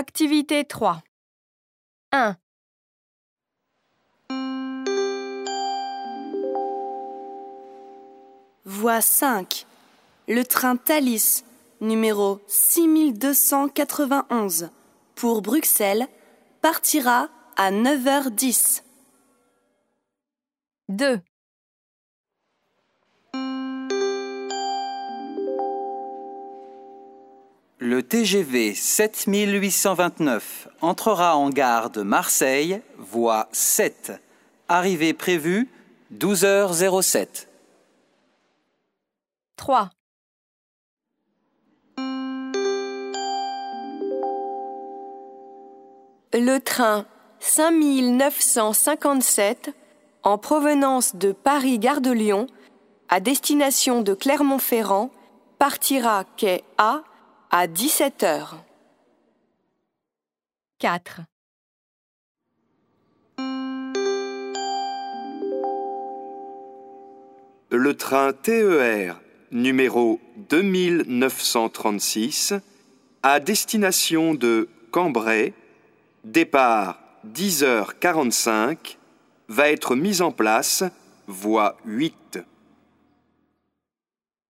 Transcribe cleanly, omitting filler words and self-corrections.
Activité 3. 1. Voie 5. Le train Thalys, numéro 6291, pour Bruxelles, partira à 9h10. 2. Le TGV 7829 entrera en gare de Marseille, voie 7. Arrivée prévue 12h07. 3. Le train 5957 en provenance de Paris-Gare de Lyon à destination de Clermont-Ferrand partira quai A à 17h. 4. Le train TER numéro 2936 à destination de Cambrai, départ 10h45, va être mis en place, voie 8.